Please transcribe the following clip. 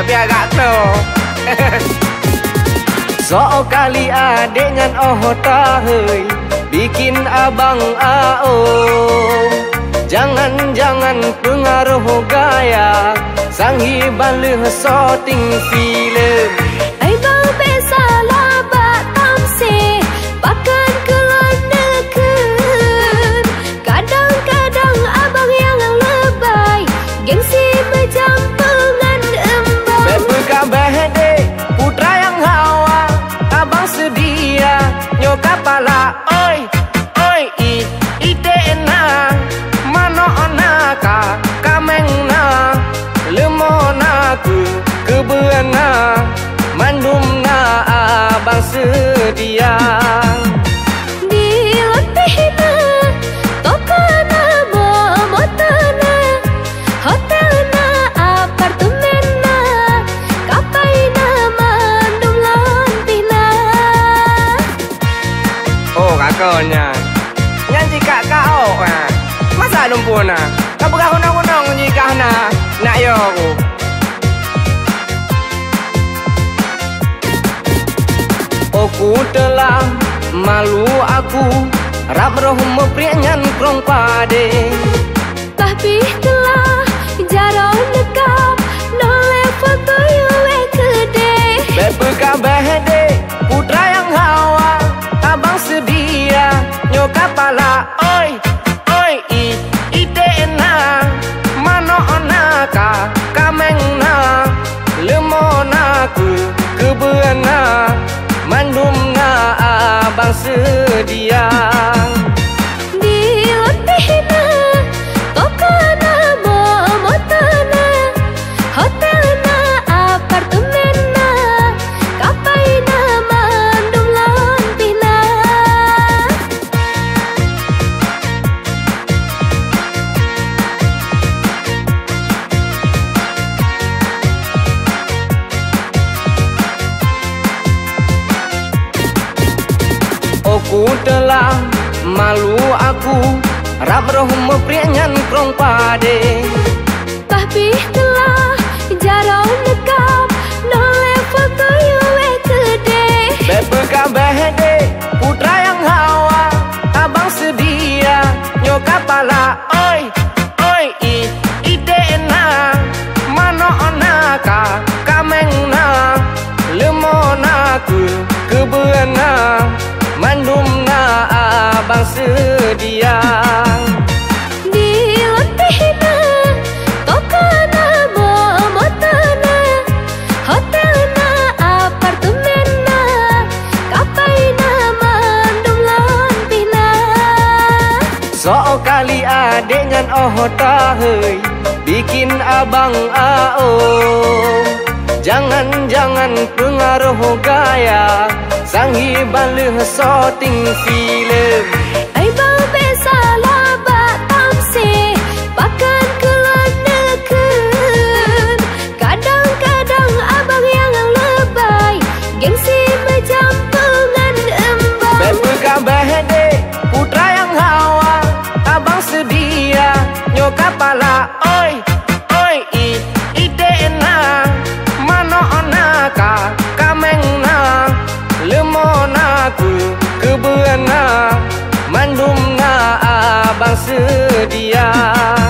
tapi agak tu. So kali adik ngan tahai bikin abang jangan pengaruh gaya sanghi baleh shooting film. Ai bang besalah bak tamse pakan keloneken. Kadang-kadang abang yang lebay gengsi berjampengan embang. Bepekabeh dek putra yang hawa abang sedia nyo kapala oi ite na mano ona kamengna lemona kebeana mandumna abang sedia. Dilotihna tokana momotana hotelna apartemenna kapaina mandum lontihna. Oh kakonya nyanyi kau masa lumpuna kau berahunang-hunang jika nak yo aku. Aku telah malu aku rap roh meprianyan krong pade. Tapi telah jarang dekap noleh foto yue kede. Bepekabeh dek putra yang hawa abang sedia nyo kapala oi ite na mano ona kamengna lemona kebeana mandumna abang sedia. Dilotihna tokana momotana hotelna apartemenna kapaina mandum lontihna. Aku telah malu aku rap roh meprianyan krong pade. Tapi telah jarang dekap noleh foto yue kede. Bepekabeh dek putra yang hawa abang sedia nyo kapala oi ite na mano ona kamengna lemona kebeana mandumna abang sedia. Dilotihna tokana momotana hotelna apartemenna kapaina mandum lontihna. So kali adik ngan tahai bikin abang jangan pengaruh gaya sanghi baleh shooting film. Ai bang besalah bak tamse pakan keloneken. Kadang-kadang abang yang lebay gengsi berjampengan embang. Bepekabeh dek putra yang hawa abang sedia nyo kapala oi ite na mano ona kamengna lemona kebeana mandumna abang sedia.